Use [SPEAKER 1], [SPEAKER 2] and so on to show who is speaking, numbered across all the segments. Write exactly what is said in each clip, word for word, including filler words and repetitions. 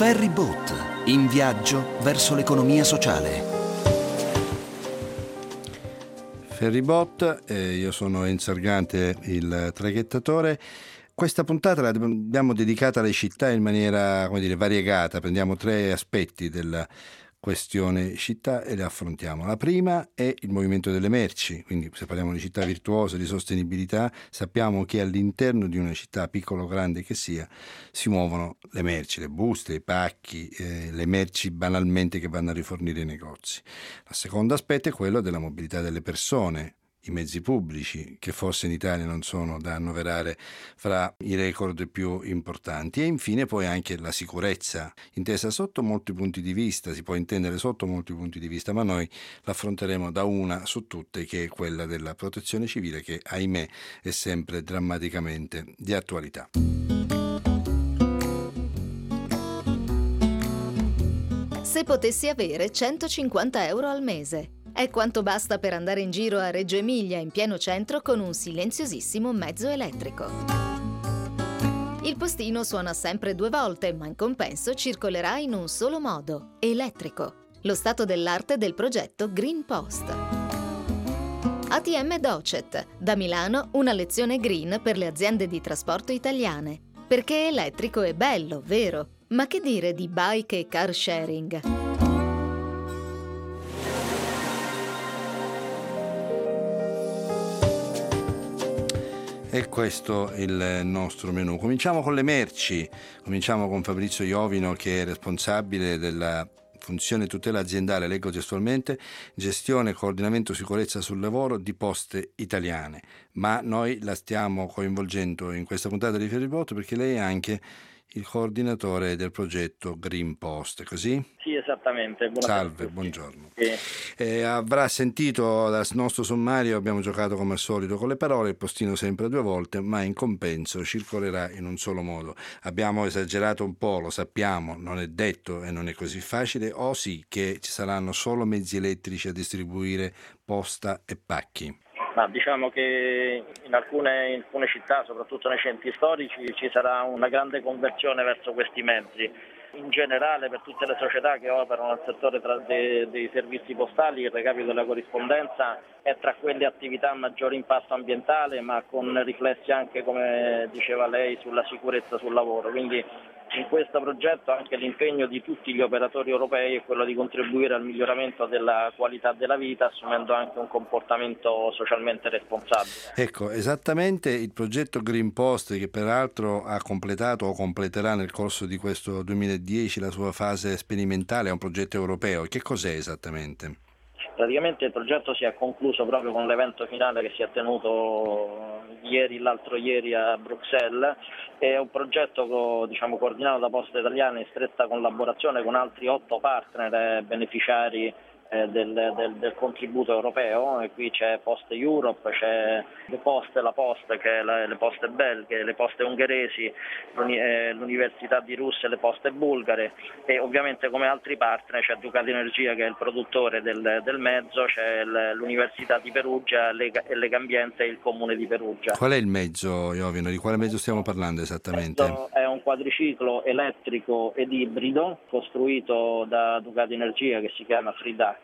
[SPEAKER 1] Ferryboat, in viaggio verso l'economia sociale.
[SPEAKER 2] Ferryboat, eh, io sono Enzo Argante, il traghettatore. Questa puntata l'abbiamo dedicata alle città in maniera, come dire, variegata. Prendiamo tre aspetti della questione città e le affrontiamo. La prima è il movimento delle merci, quindi se parliamo di città virtuose, di sostenibilità, sappiamo che all'interno di una città, piccola o grande che sia, si muovono le merci, le buste, i pacchi, eh, le merci banalmente che vanno a rifornire i negozi. Il secondo aspetto è quello della mobilità delle persone, i mezzi pubblici, che forse in Italia non sono da annoverare fra i record più importanti, e infine poi anche la sicurezza, intesa sotto molti punti di vista, si può intendere sotto molti punti di vista, ma noi l'affronteremo da una su tutte, che è quella della protezione civile, che ahimè è sempre drammaticamente di attualità.
[SPEAKER 3] Se potessi avere centocinquanta euro al mese, è quanto basta per andare in giro a Reggio Emilia in pieno centro con un silenziosissimo mezzo elettrico. Il postino suona sempre due volte, ma in compenso circolerà in un solo modo, elettrico. Lo stato dell'arte del progetto Green Post. A T M Docet, da Milano una lezione green per le aziende di trasporto italiane. Perché elettrico è bello, vero? Ma che dire di bike e car sharing?
[SPEAKER 2] E questo è il nostro menù. Cominciamo con le merci, cominciamo con Fabrizio Iovino, che è responsabile della funzione tutela aziendale, leggo testualmente, gestione, coordinamento, sicurezza sul lavoro di Poste Italiane. Ma noi la stiamo coinvolgendo in questa puntata di Ferryboat perché lei è anche il coordinatore del progetto Green Post, così?
[SPEAKER 4] Sì, esattamente. Buonasera.
[SPEAKER 2] Salve, buongiorno.
[SPEAKER 4] Sì.
[SPEAKER 2] Eh, avrà sentito dal nostro sommario, abbiamo giocato come al solito con le parole, il postino sempre due volte, ma in compenso circolerà in un solo modo. Abbiamo esagerato un po', lo sappiamo, non è detto e non è così facile, o sì che ci saranno solo mezzi elettrici a distribuire posta e pacchi?
[SPEAKER 4] Ma diciamo che in alcune, in alcune città, soprattutto nei centri storici, ci sarà una grande conversione verso questi mezzi. In generale, per tutte le società che operano nel settore tra dei, dei servizi postali, il recapito della corrispondenza è tra quelle attività a maggiore impatto ambientale, ma con riflessi anche, come diceva lei, sulla sicurezza sul lavoro. Quindi in questo progetto anche l'impegno di tutti gli operatori europei è quello di contribuire al miglioramento della qualità della vita, assumendo anche un comportamento socialmente responsabile.
[SPEAKER 2] Ecco, esattamente il progetto Green Post, che peraltro ha completato o completerà nel corso di questo duemiladieci la sua fase sperimentale, è un progetto europeo. Che cos'è esattamente?
[SPEAKER 4] Praticamente il progetto si è concluso proprio con l'evento finale che si è tenuto ieri, l'altro ieri a Bruxelles. È un progetto, diciamo, coordinato da Poste Italiane in stretta collaborazione con altri otto partner beneficiari eh, del, del, del contributo europeo, e qui c'è Poste Europe, c'è le Poste, la Poste, che è la, le Poste belghe, le Poste ungheresi, l'uni, eh, l'Università di Russia e le Poste bulgare, e ovviamente come altri partner c'è Ducati Energia, che è il produttore del, del mezzo, c'è l'Università di Perugia, Lega, e Legambiente e il Comune di Perugia.
[SPEAKER 2] Qual è il mezzo, Iovino? Di quale mezzo stiamo parlando esattamente?
[SPEAKER 4] Questo è un quadriciclo elettrico ed ibrido costruito da Ducati Energia, che si chiama FreeDAC.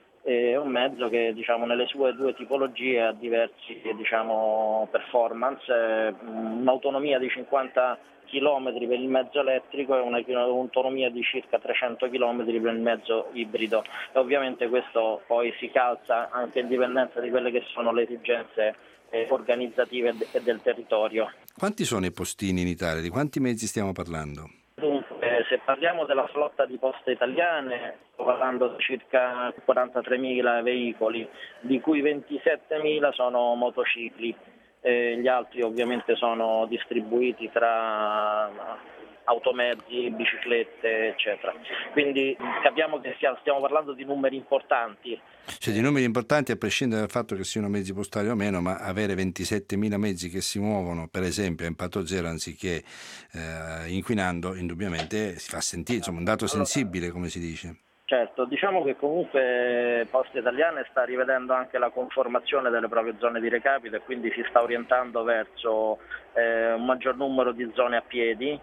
[SPEAKER 4] È un mezzo che, diciamo, nelle sue due tipologie ha diversi, diciamo, performance, un'autonomia di cinquanta chilometri per il mezzo elettrico e un'autonomia di circa trecento chilometri per il mezzo ibrido, e ovviamente questo poi si calza anche in dipendenza di quelle che sono le esigenze eh, organizzative e del territorio.
[SPEAKER 2] Quanti sono i postini in Italia? Di quanti mezzi stiamo parlando?
[SPEAKER 4] Dunque, se parliamo della flotta di Poste Italiane, sto parlando di circa quarantatremila veicoli, di cui ventisettemila sono motocicli. Eh, gli altri ovviamente sono distribuiti tra automezzi, biciclette, eccetera. Quindi capiamo che stiamo parlando di numeri importanti.
[SPEAKER 2] Cioè di numeri importanti a prescindere dal fatto che siano mezzi postali o meno, ma avere ventisettemila mezzi che si muovono, per esempio, a impatto zero anziché eh, inquinando, indubbiamente si fa sentire, insomma, un dato sensibile, come si dice.
[SPEAKER 4] Certo, diciamo che comunque Poste Italiane sta rivedendo anche la conformazione delle proprie zone di recapito e quindi si sta orientando verso eh, un maggior numero di zone a piedi,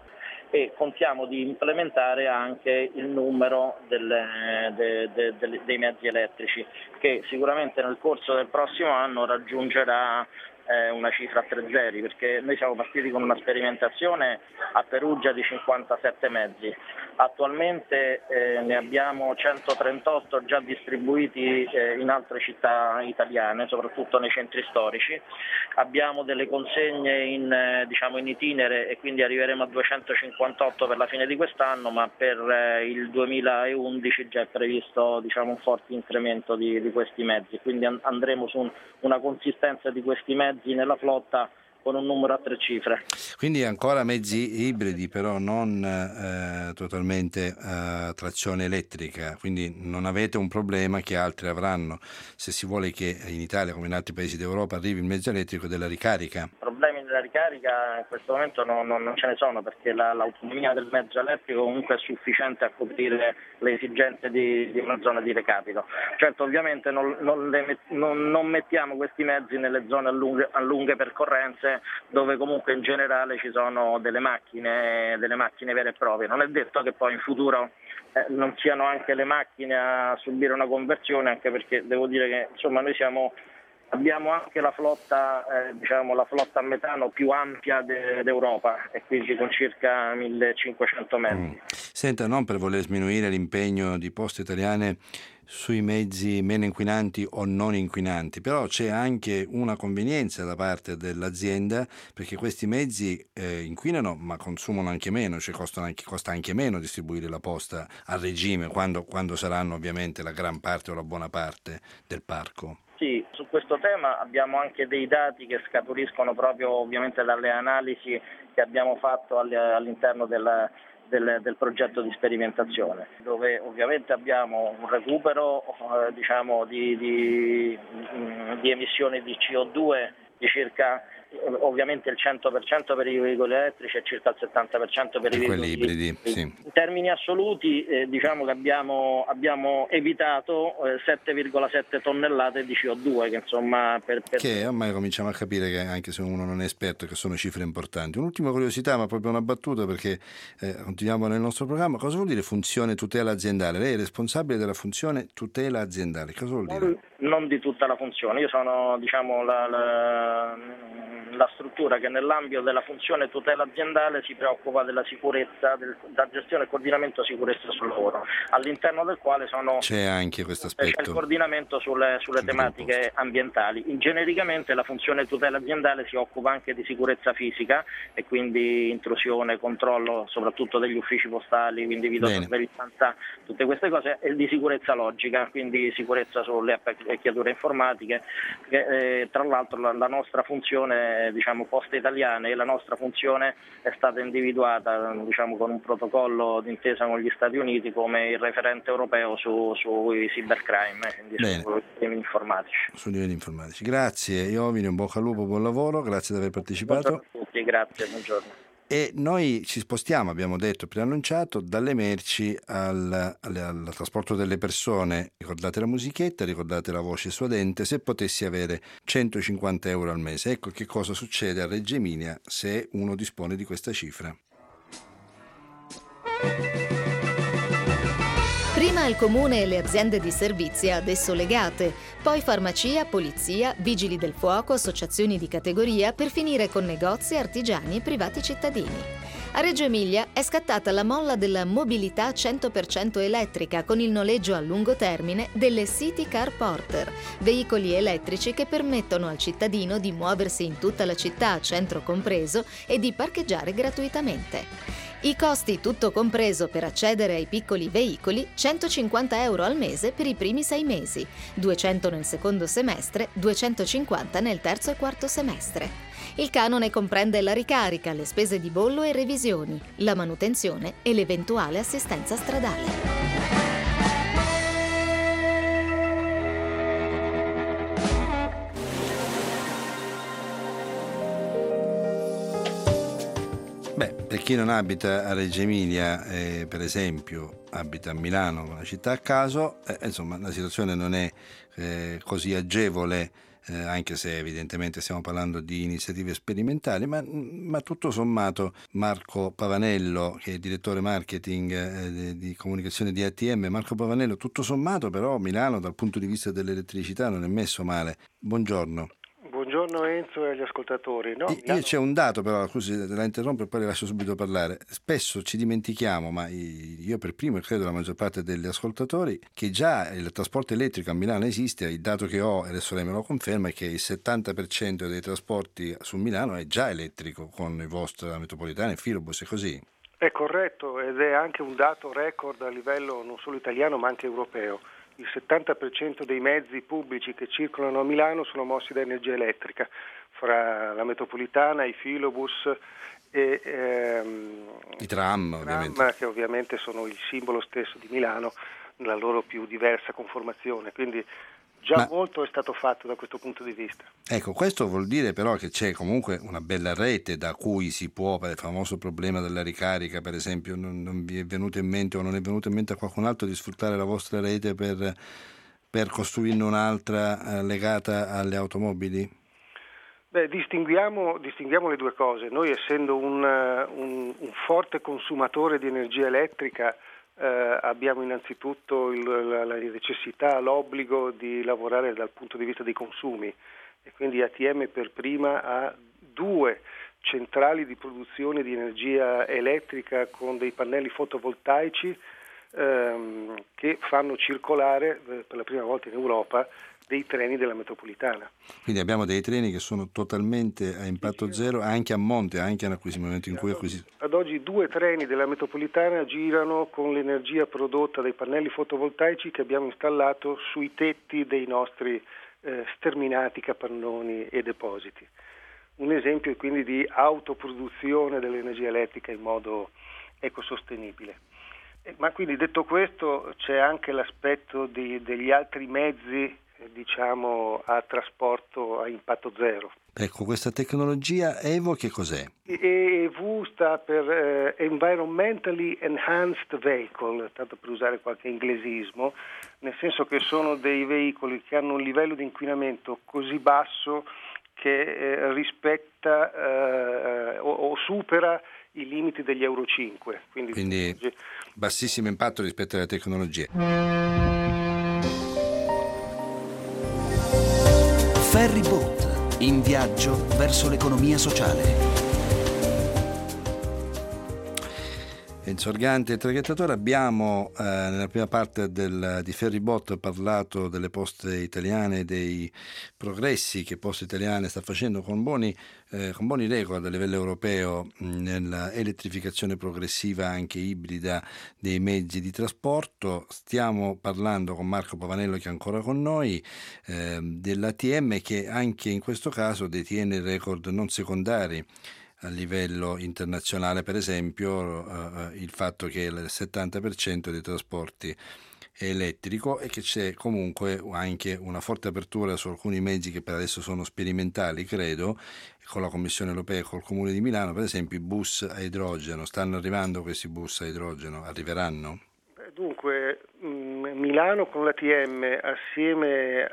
[SPEAKER 4] e contiamo di implementare anche il numero delle, de, de, de, dei mezzi elettrici, che sicuramente nel corso del prossimo anno raggiungerà eh, una cifra a tre zeri, perché noi siamo partiti con una sperimentazione a Perugia di cinquantasette mezzi. Attualmente eh, ne abbiamo centotrentotto già distribuiti eh, in altre città italiane, soprattutto nei centri storici. Abbiamo delle consegne in, eh, diciamo in itinere e quindi arriveremo a duecentocinquantotto per la fine di quest'anno, ma per eh, il duemilaundici già è previsto, diciamo, un forte incremento di, di questi mezzi, quindi an- andremo su un, una consistenza di questi mezzi nella flotta con un numero a tre cifre.
[SPEAKER 2] Quindi ancora mezzi ibridi, però non eh, totalmente a trazione elettrica, quindi non avete un problema che altri avranno, se si vuole che in Italia come in altri paesi d'Europa arrivi il mezzo elettrico, della ricarica.
[SPEAKER 4] Problemi della ricarica in questo momento no, no, non ce ne sono, perché la, l'autonomia del mezzo elettrico comunque è sufficiente a coprire le esigenze di, di una zona di recapito. Certo, ovviamente non, non, le, non, non mettiamo questi mezzi nelle zone a lunghe, a lunghe percorrenze, dove comunque in generale ci sono delle macchine, delle macchine vere e proprie. Non è detto che poi in futuro eh, non siano anche le macchine a subire una conversione, anche perché devo dire che insomma noi siamo abbiamo anche la flotta, eh, diciamo la flotta a metano più ampia de, d'Europa, e quindi con circa millecinquecento mezzi. Mm.
[SPEAKER 2] Senta, non per voler sminuire l'impegno di Poste Italiane sui mezzi meno inquinanti o non inquinanti, però c'è anche una convenienza da parte dell'azienda, perché questi mezzi eh, inquinano ma consumano anche meno, cioè costano anche, costa anche meno distribuire la posta a regime quando, quando saranno ovviamente la gran parte o la buona parte del parco.
[SPEAKER 4] Sì, su questo tema abbiamo anche dei dati che scaturiscono proprio ovviamente dalle analisi che abbiamo fatto all'interno della Del, del progetto di sperimentazione, dove ovviamente abbiamo un recupero eh, diciamo di, di, di emissioni di C O due di circa ovviamente il cento per cento per i veicoli elettrici e circa il settanta per cento per i veicoli
[SPEAKER 2] ibridi. Sì.
[SPEAKER 4] In termini assoluti eh, diciamo che abbiamo, abbiamo evitato eh, sette virgola sette tonnellate di C O due, che insomma per, per...
[SPEAKER 2] che ormai cominciamo a capire che anche se uno non è esperto che sono cifre importanti. Un'ultima curiosità, ma proprio una battuta, perché eh, continuiamo nel nostro programma. Cosa vuol dire funzione tutela aziendale? Lei è responsabile della funzione tutela aziendale, cosa vuol dire?
[SPEAKER 4] Non, non di tutta la funzione, io sono diciamo la, la la struttura che nell'ambito della funzione tutela aziendale si preoccupa della sicurezza, del, della gestione e coordinamento sicurezza sul lavoro, all'interno del quale sono
[SPEAKER 2] c'è anche questo aspetto,
[SPEAKER 4] c'è il coordinamento sulle, sulle tematiche ambientali. In genericamente la funzione tutela aziendale si occupa anche di sicurezza fisica e quindi intrusione, controllo soprattutto degli uffici postali, quindi videosorveglianza, tutte queste cose, e di sicurezza logica, quindi sicurezza sulle apparecchiature informatiche, che, eh, tra l'altro la, la nostra funzione diciamo Poste Italiane e la nostra funzione è stata individuata diciamo con un protocollo d'intesa con gli Stati Uniti come il referente europeo su, sui cybercrime, quindi sui livelli informatici.
[SPEAKER 2] Sui livelli informatici. Grazie Iovine, un bocca al lupo, buon lavoro, grazie di aver partecipato.
[SPEAKER 4] Buongiorno a tutti, grazie, buongiorno.
[SPEAKER 2] E noi ci spostiamo, abbiamo detto, preannunciato, dalle merci al, al, al trasporto delle persone. Ricordate la musichetta, ricordate la voce suadente. Se potessi avere centocinquanta euro al mese, ecco che cosa succede a Reggio Emilia se uno dispone di questa cifra.
[SPEAKER 3] Prima il comune e le aziende di servizi ad esso legate, poi farmacia, polizia, vigili del fuoco, associazioni di categoria, per finire con negozi, artigiani e privati cittadini. A Reggio Emilia è scattata la molla della mobilità cento per cento elettrica con il noleggio a lungo termine delle City Car Porter, veicoli elettrici che permettono al cittadino di muoversi in tutta la città, centro compreso, e di parcheggiare gratuitamente. I costi tutto compreso per accedere ai piccoli veicoli, centocinquanta euro al mese per i primi sei mesi, duecento nel secondo semestre, duecentocinquanta nel terzo e quarto semestre. Il canone comprende la ricarica, le spese di bollo e revisioni, la manutenzione e l'eventuale assistenza stradale.
[SPEAKER 2] Per chi non abita a Reggio Emilia, eh, per esempio, abita a Milano, una città a caso, eh, insomma la situazione non è eh, così agevole eh, anche se evidentemente stiamo parlando di iniziative sperimentali, ma, ma tutto sommato Marco Pavanello, che è direttore marketing eh, di, di comunicazione di A T M, Marco Pavanello, tutto sommato però Milano dal punto di vista dell'elettricità non è messo male. Buongiorno.
[SPEAKER 5] Buongiorno Enzo e agli ascoltatori. No, Milano...
[SPEAKER 2] Io c'è un dato però, scusi, la interrompo e poi le lascio subito parlare. Spesso ci dimentichiamo, ma io per primo e credo la maggior parte degli ascoltatori, che già il trasporto elettrico a Milano esiste. Il dato che ho, e adesso lei me lo conferma, è che il settanta per cento dei trasporti su Milano è già elettrico con i vostri metropolitani e Filobus, è così?
[SPEAKER 5] È corretto, ed è anche un dato record a livello non solo italiano ma anche europeo. Il settanta per cento dei mezzi pubblici che circolano a Milano sono mossi da energia elettrica, fra la metropolitana, i filobus e ehm,
[SPEAKER 2] i tram,
[SPEAKER 5] tram,
[SPEAKER 2] ovviamente.
[SPEAKER 5] che ovviamente sono il simbolo stesso di Milano nella loro più diversa conformazione. Quindi già Ma, molto è stato fatto da questo punto di vista.
[SPEAKER 2] Ecco, questo vuol dire però che c'è comunque una bella rete da cui si può, per il famoso problema della ricarica, per esempio, non, non vi è venuto in mente o non è venuto in mente a qualcun altro di sfruttare la vostra rete per, per costruirne un'altra eh, legata alle automobili?
[SPEAKER 5] Beh, distinguiamo, distinguiamo le due cose. Noi, essendo un, un, un forte consumatore di energia elettrica, Eh, abbiamo innanzitutto il, la, la necessità, l'obbligo di lavorare dal punto di vista dei consumi, e quindi A T M per prima ha due centrali di produzione di energia elettrica con dei pannelli fotovoltaici ehm, che fanno circolare eh, per la prima volta in Europa dei treni della metropolitana.
[SPEAKER 2] Quindi abbiamo dei treni che sono totalmente a impatto sì, zero, anche a monte, anche nel momento in cui acquisiscono.
[SPEAKER 5] Ad oggi due treni della metropolitana girano con l'energia prodotta dai pannelli fotovoltaici che abbiamo installato sui tetti dei nostri eh, sterminati capannoni e depositi. Un esempio è quindi di autoproduzione dell'energia elettrica in modo ecosostenibile. Eh, ma quindi, detto questo, c'è anche l'aspetto di, degli altri mezzi, diciamo, a trasporto a impatto zero.
[SPEAKER 2] Ecco, questa tecnologia E V O che cos'è?
[SPEAKER 5] E V sta per eh, Environmentally Enhanced Vehicle, tanto per usare qualche inglesismo, nel senso che sono dei veicoli che hanno un livello di inquinamento così basso che eh, rispetta eh, o, o supera i limiti degli Euro cinque. Quindi,
[SPEAKER 2] Quindi bassissimo impatto rispetto alle tecnologie.
[SPEAKER 1] Ferry Boat, in viaggio verso l'economia sociale.
[SPEAKER 2] Enzo Arganti, traghettatore. Abbiamo eh, nella prima parte del, di Ferrybot parlato delle poste italiane, dei progressi che Poste Italiane sta facendo con buoni, eh, con buoni record a livello europeo nell'elettrificazione progressiva anche ibrida dei mezzi di trasporto. Stiamo parlando con Marco Pavanello, che è ancora con noi, eh, dell'A T M, che anche in questo caso detiene record non secondari a livello internazionale, per esempio uh, il fatto che il settanta per cento dei trasporti è elettrico e che c'è comunque anche una forte apertura su alcuni mezzi che per adesso sono sperimentali, credo, con la Commissione Europea e col Comune di Milano, per esempio i bus a idrogeno. Stanno arrivando questi bus a idrogeno? Arriveranno?
[SPEAKER 5] Dunque, Milano con l'A T M assieme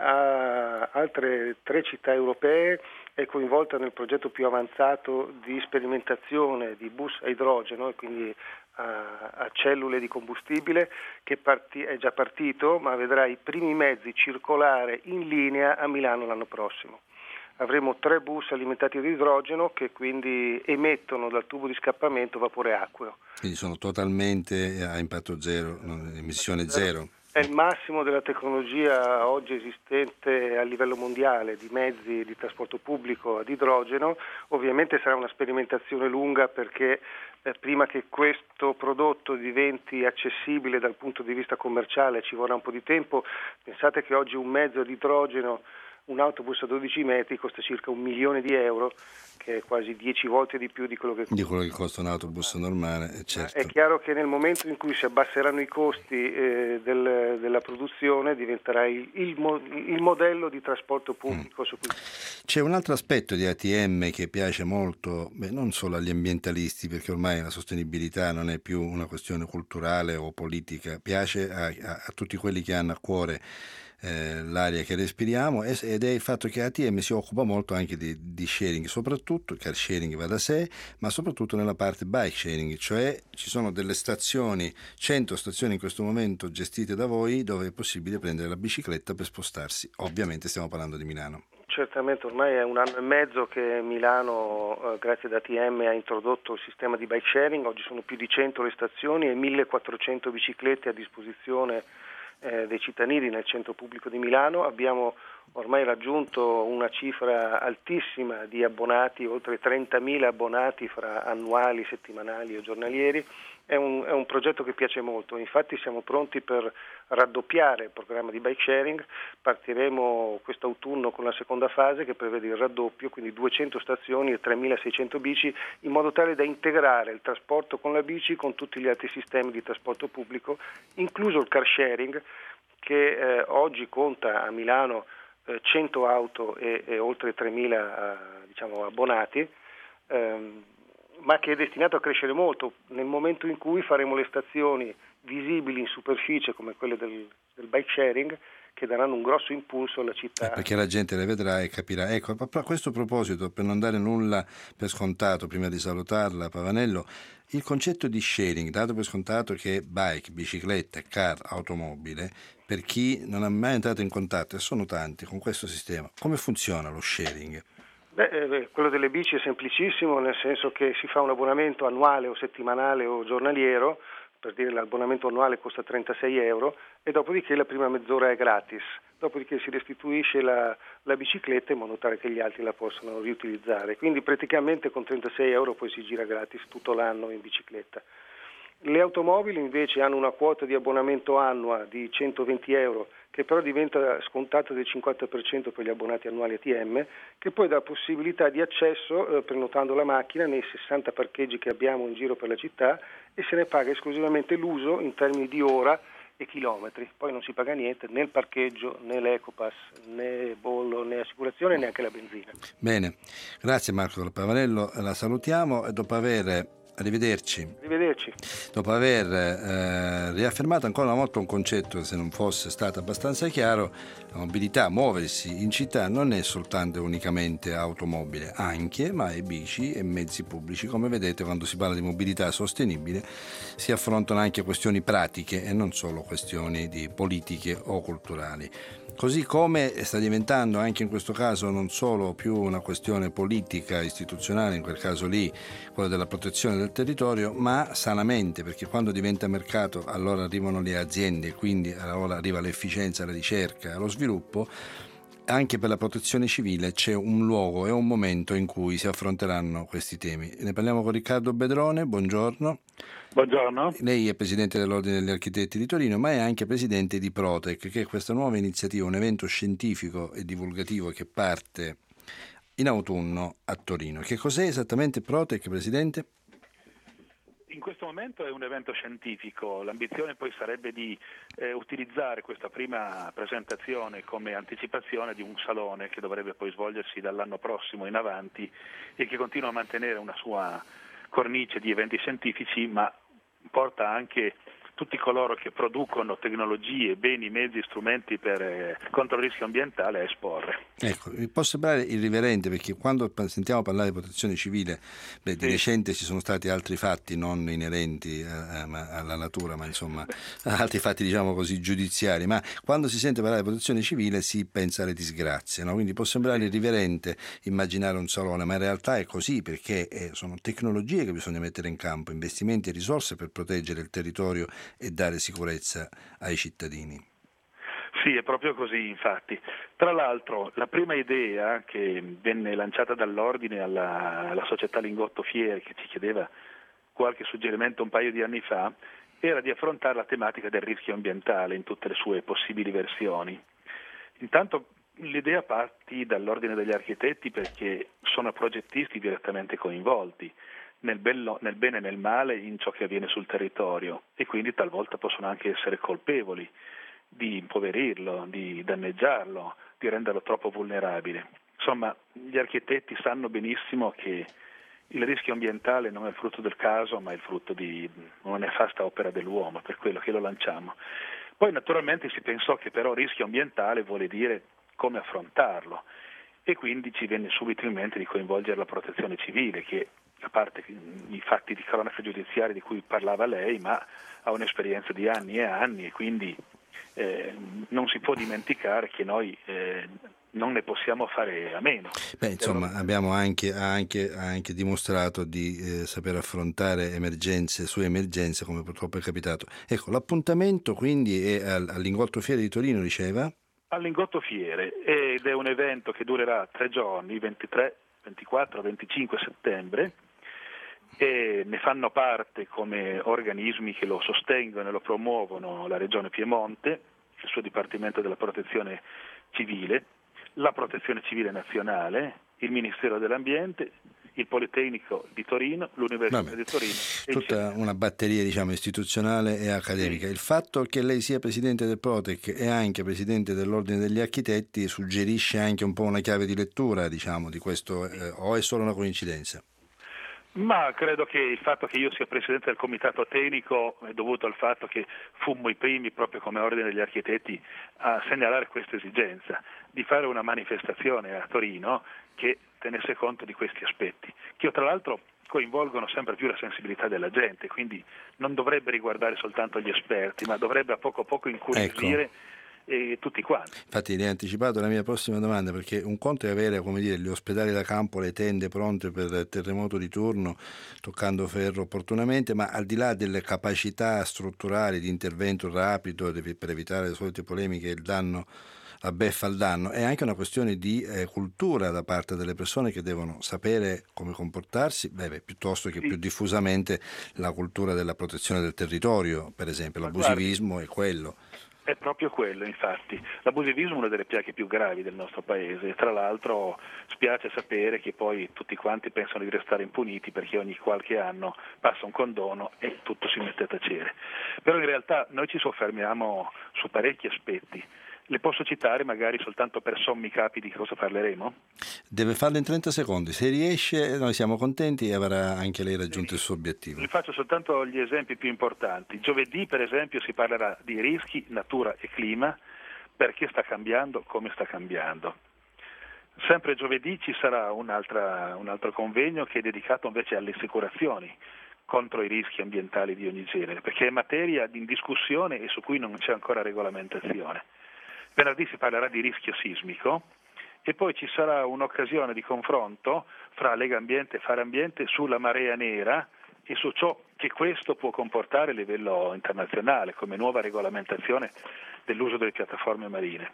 [SPEAKER 5] a altre tre città europee è coinvolta nel progetto più avanzato di sperimentazione di bus a idrogeno, e quindi a, a cellule di combustibile, che parti, è già partito, ma vedrà i primi mezzi circolare in linea a Milano l'anno prossimo. Avremo tre bus alimentati ad idrogeno che quindi emettono dal tubo di scappamento vapore acqueo.
[SPEAKER 2] Quindi sono totalmente a impatto zero, emissione zero.
[SPEAKER 5] È il massimo della tecnologia oggi esistente a livello mondiale di mezzi di trasporto pubblico ad idrogeno. Ovviamente sarà una sperimentazione lunga, perché eh, prima che questo prodotto diventi accessibile dal punto di vista commerciale ci vorrà un po' di tempo. Pensate che oggi un mezzo ad idrogeno, un autobus a dodici metri, costa circa un milione di euro, che è quasi dieci volte di più di quello che,
[SPEAKER 2] di quello che costa un autobus normale. Certo.
[SPEAKER 5] È chiaro che nel momento in cui si abbasseranno i costi eh, del, della produzione, diventerà il, il, il modello di trasporto pubblico. Mm. Su cui...
[SPEAKER 2] C'è un altro aspetto di A T M che piace molto, beh, non solo agli ambientalisti, perché ormai la sostenibilità non è più una questione culturale o politica, piace a, a, a tutti quelli che hanno a cuore eh, l'aria che respiriamo, ed è il fatto che A T M si occupa molto anche di, di sharing, soprattutto car sharing va da sé, ma soprattutto nella parte bike sharing, cioè ci sono delle stazioni, cento stazioni in questo momento gestite da voi, dove è possibile prendere la bicicletta per spostarsi. Ovviamente stiamo parlando di Milano.
[SPEAKER 5] Certamente, ormai è un anno e mezzo che Milano, eh, grazie ad A T M, ha introdotto il sistema di bike sharing. Oggi sono più di cento le stazioni e millequattrocento biciclette a disposizione eh, dei cittadini nel centro pubblico di Milano. Abbiamo ormai raggiunto una cifra altissima di abbonati, oltre trentamila abbonati fra annuali, settimanali o giornalieri. È un, è un progetto che piace molto, infatti siamo pronti per raddoppiare il programma di bike sharing. Partiremo quest'autunno con la seconda fase che prevede il raddoppio, quindi duecento stazioni e tremilaseicento bici, in modo tale da integrare il trasporto con la bici con tutti gli altri sistemi di trasporto pubblico, incluso il car sharing, che eh, oggi conta a Milano eh, cento auto e, e oltre tremila eh, diciamo, abbonati, ehm, ma che è destinato a crescere molto nel momento in cui faremo le stazioni visibili in superficie come quelle del, del bike sharing, che daranno un grosso impulso alla città.
[SPEAKER 2] Eh, perché la gente le vedrà e capirà. Ecco, a questo proposito, per non dare nulla per scontato, prima di salutarla, Pavanello, il concetto di sharing, dato per scontato che bike, bicicletta, car, automobile, per chi non è mai entrato in contatto, e sono tanti, con questo sistema, come funziona lo sharing?
[SPEAKER 5] Beh, eh, quello delle bici è semplicissimo, nel senso che si fa un abbonamento annuale o settimanale o giornaliero, per dire l'abbonamento annuale costa trentasei euro, e dopodiché la prima mezz'ora è gratis, dopodiché si restituisce la, la bicicletta in modo tale che gli altri la possano riutilizzare, quindi praticamente con trentasei euro poi si gira gratis tutto l'anno in bicicletta. Le automobili invece hanno una quota di abbonamento annua di centoventi euro, che però diventa scontata del cinquanta per cento per gli abbonati annuali A T M, che poi dà possibilità di accesso eh, prenotando la macchina nei sessanta parcheggi che abbiamo in giro per la città, e se ne paga esclusivamente l'uso in termini di ora e chilometri. Poi non si paga niente, né il parcheggio, né l'Ecopass, né bollo, né assicurazione, neanche la benzina.
[SPEAKER 2] Bene, grazie Marco Pavanello, la salutiamo e dopo aver Arrivederci.
[SPEAKER 5] Arrivederci.
[SPEAKER 2] Dopo aver eh, riaffermato ancora una volta un concetto, se non fosse stato abbastanza chiaro, la mobilità, muoversi in città non è soltanto e unicamente automobile, anche, ma è bici e mezzi pubblici. Come vedete, quando si parla di mobilità sostenibile si affrontano anche questioni pratiche e non solo questioni di politiche o culturali. Così come sta diventando anche in questo caso non solo più una questione politica, istituzionale, in quel caso lì, quella della protezione del territorio, ma sanamente, perché quando diventa mercato allora arrivano le aziende, quindi allora arriva l'efficienza, la ricerca, lo sviluppo. Anche per la protezione civile c'è un luogo e un momento in cui si affronteranno questi temi. Ne parliamo con Riccardo Bedrone, buongiorno.
[SPEAKER 6] Buongiorno.
[SPEAKER 2] Lei è presidente dell'Ordine degli Architetti di Torino, ma è anche presidente di Protec, che è questa nuova iniziativa, un evento scientifico e divulgativo che parte in autunno a Torino. Che cos'è esattamente Protec, presidente?
[SPEAKER 6] In questo momento è un evento scientifico, l'ambizione poi sarebbe di eh, utilizzare questa prima presentazione come anticipazione di un salone che dovrebbe poi svolgersi dall'anno prossimo in avanti e che continua a mantenere una sua cornice di eventi scientifici, ma porta anche tutti coloro che producono tecnologie, beni, mezzi, strumenti per, eh, contro il rischio ambientale a esporre.
[SPEAKER 2] Ecco, mi può sembrare irriverente perché quando sentiamo parlare di protezione civile, beh, di sì. recente ci sono stati altri fatti non inerenti a, a, alla natura, ma insomma altri fatti diciamo così giudiziari, ma quando si sente parlare di protezione civile si pensa alle disgrazie, no? Quindi può sembrare irriverente immaginare un salone, ma in realtà è così perché eh, sono tecnologie che bisogna mettere in campo, investimenti e risorse per proteggere il territorio e dare sicurezza ai cittadini.
[SPEAKER 6] Sì, è proprio così, infatti. Tra l'altro, la prima idea che venne lanciata dall'Ordine alla, alla società Lingotto Fieri, che ci chiedeva qualche suggerimento un paio di anni fa, era di affrontare la tematica del rischio ambientale in tutte le sue possibili versioni. Intanto l'idea parti dall'Ordine degli Architetti perché sono progettisti direttamente coinvolti nel, bello, nel bene e nel male in ciò che avviene sul territorio e quindi talvolta possono anche essere colpevoli di impoverirlo, di danneggiarlo, di renderlo troppo vulnerabile. Insomma, gli architetti sanno benissimo che il rischio ambientale non è il frutto del caso, ma è il frutto di una nefasta opera dell'uomo, per quello che lo lanciamo. Poi naturalmente si pensò che però rischio ambientale vuole dire come affrontarlo, e quindi ci venne subito in mente di coinvolgere la protezione civile, che a parte i fatti di cronaca giudiziaria di cui parlava lei, ma ha un'esperienza di anni e anni, e quindi eh, non si può dimenticare che noi eh, non ne possiamo fare a meno.
[SPEAKER 2] Beh, insomma,
[SPEAKER 6] allora,
[SPEAKER 2] abbiamo anche, anche, anche dimostrato di eh, saper affrontare emergenze su emergenze, come purtroppo è capitato. Ecco, l'appuntamento quindi è al, al Lingotto Fiere di Torino, diceva?
[SPEAKER 6] Al Lingotto Fiere, ed è un evento che durerà tre giorni, ventitré, ventiquattro, venticinque settembre, e ne fanno parte come organismi che lo sostengono e lo promuovono la Regione Piemonte, il suo Dipartimento della Protezione Civile, la Protezione Civile Nazionale, il Ministero dell'Ambiente, il Politecnico di Torino, l'Università
[SPEAKER 2] Vabbè,
[SPEAKER 6] di Torino. E
[SPEAKER 2] tutta una batteria, diciamo, istituzionale e accademica.
[SPEAKER 6] Sì.
[SPEAKER 2] Il fatto che lei sia presidente del Protec e anche presidente dell'Ordine degli Architetti suggerisce anche un po' una chiave di lettura, diciamo, di questo, eh, o è solo una coincidenza?
[SPEAKER 6] Ma credo che il fatto che io sia presidente del comitato tecnico è dovuto al fatto che fummo i primi, proprio come Ordine degli Architetti, a segnalare questa esigenza di fare una manifestazione a Torino che tenesse conto di questi aspetti, che tra l'altro coinvolgono sempre più la sensibilità della gente, quindi non dovrebbe riguardare soltanto gli esperti, ma dovrebbe a poco a poco incuriosire, ecco, e tutti quanti.
[SPEAKER 2] Infatti lei ha anticipato la mia prossima domanda, perché un conto è avere, come dire, gli ospedali da campo, le tende pronte per il terremoto di turno, toccando ferro opportunamente, ma al di là delle capacità strutturali di intervento rapido per evitare le solite polemiche, il danno, la beffa al danno, è anche una questione di eh, cultura da parte delle persone che devono sapere come comportarsi, beh, piuttosto che sì. più diffusamente la cultura della protezione del territorio, per esempio. Ma l'abusivismo guardi, è quello.
[SPEAKER 6] È proprio quello, infatti. L'abusivismo è una delle piaghe più gravi del nostro paese e tra l'altro spiace sapere che poi tutti quanti pensano di restare impuniti perché ogni qualche anno passa un condono e tutto si mette a tacere. Però in realtà noi ci soffermiamo su parecchi aspetti. Le posso citare magari soltanto per sommi capi di cosa parleremo?
[SPEAKER 2] Deve farlo in trenta secondi, se riesce noi siamo contenti e avrà anche lei raggiunto sì. il suo obiettivo.
[SPEAKER 6] Vi faccio soltanto gli esempi più importanti. Giovedì per esempio si parlerà di rischi, natura e clima, perché sta cambiando, come sta cambiando. Sempre giovedì ci sarà un'altra, un altro convegno che è dedicato invece alle assicurazioni contro i rischi ambientali di ogni genere, perché è materia di discussione e su cui non c'è ancora regolamentazione. Venerdì si parlerà di rischio sismico e poi ci sarà un'occasione di confronto fra Lega Ambiente e Fare Ambiente sulla marea nera e su ciò che questo può comportare a livello internazionale come nuova regolamentazione dell'uso delle piattaforme marine.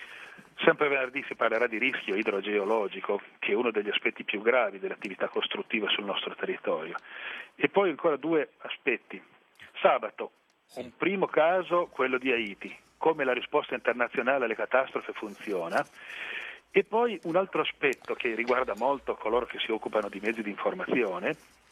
[SPEAKER 6] Sempre venerdì si parlerà di rischio idrogeologico, che è uno degli aspetti più gravi dell'attività costruttiva sul nostro territorio. E poi ancora due aspetti. Sabato, un primo caso, quello di Haiti, come la risposta internazionale alle catastrofi funziona, e poi un altro aspetto che riguarda molto coloro che si occupano di mezzi di informazione,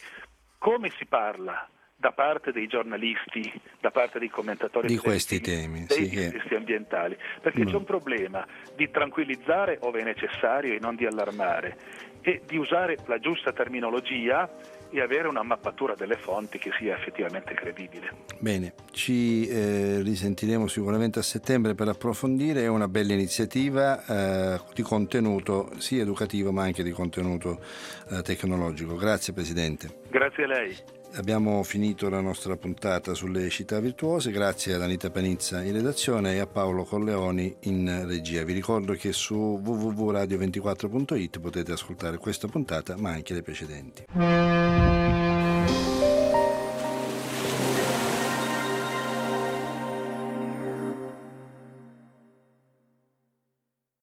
[SPEAKER 6] come si parla da parte dei giornalisti, da parte dei commentatori
[SPEAKER 2] di questi temi,
[SPEAKER 6] dei
[SPEAKER 2] sì,
[SPEAKER 6] rischi ambientali, perché no. c'è un problema di tranquillizzare ove è necessario e non di allarmare, e di usare la giusta terminologia e avere una mappatura delle fonti che sia effettivamente credibile.
[SPEAKER 2] Bene, ci eh, risentiremo sicuramente a settembre per approfondire. È una bella iniziativa eh, di contenuto sia educativo ma anche di contenuto eh, tecnologico. Grazie Presidente.
[SPEAKER 6] Grazie a lei.
[SPEAKER 2] Abbiamo finito la nostra puntata sulle città virtuose, grazie ad Anita Panizza in redazione e a Paolo Colleoni in regia. Vi ricordo che su w w w punto radio ventiquattro punto it potete ascoltare questa puntata ma anche le precedenti.